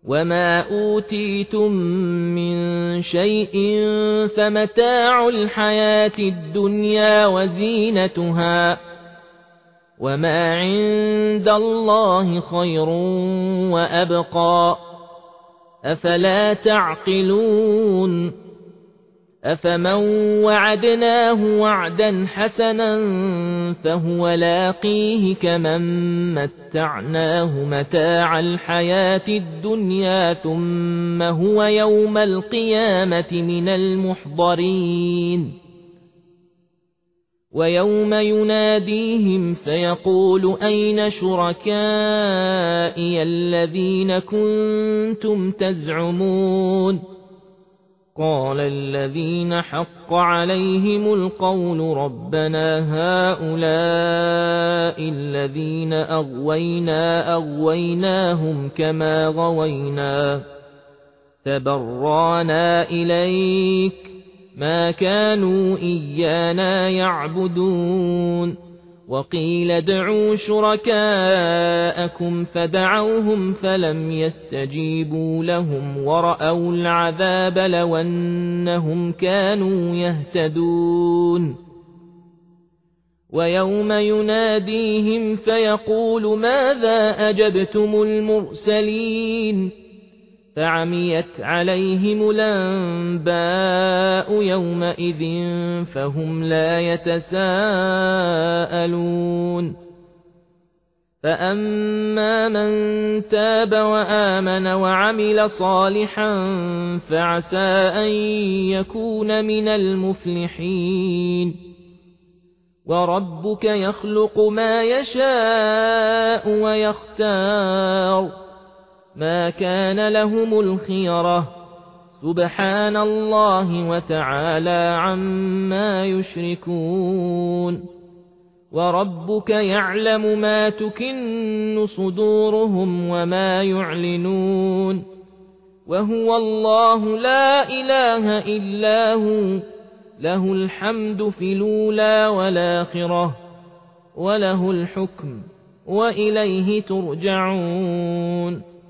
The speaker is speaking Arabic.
وما أوتيتم من شيء فمتاع الحياة الدنيا وزينتها وما عند الله خير وأبقى أفلا تعقلون أفمن وعدناه وعدا حسنا فهو لاقيه كمن متعناه متاع الحياة الدنيا ثم هو يوم القيامة من المحضرين ويوم يناديهم فيقول أين شركائي الذين كنتم تزعمون قال الذين حق عليهم القول ربنا هؤلاء الذين أغويناهم كما غوينا تبرانا إليك ما كانوا إيانا يعبدون وقيل ادعوا شركاءكم فدعوهم فلم يستجيبوا لهم ورأوا العذاب لو أنهم كانوا يهتدون ويوم يناديهم فيقول ماذا أجبتم المرسلين فعميت عليهم الأنباء يومئذ فهم لا يتساءلون فأما من تاب وآمن وعمل صالحا فعسى أن يكون من المفلحين وربك يخلق ما يشاء ويختار ما كان لهم الخيرة سبحان الله وتعالى عما يشركون وربك يعلم ما تكن صدورهم وما يعلنون وهو الله لا إله إلا هو له الحمد في الأولى والآخرة وله الحكم وإليه ترجعون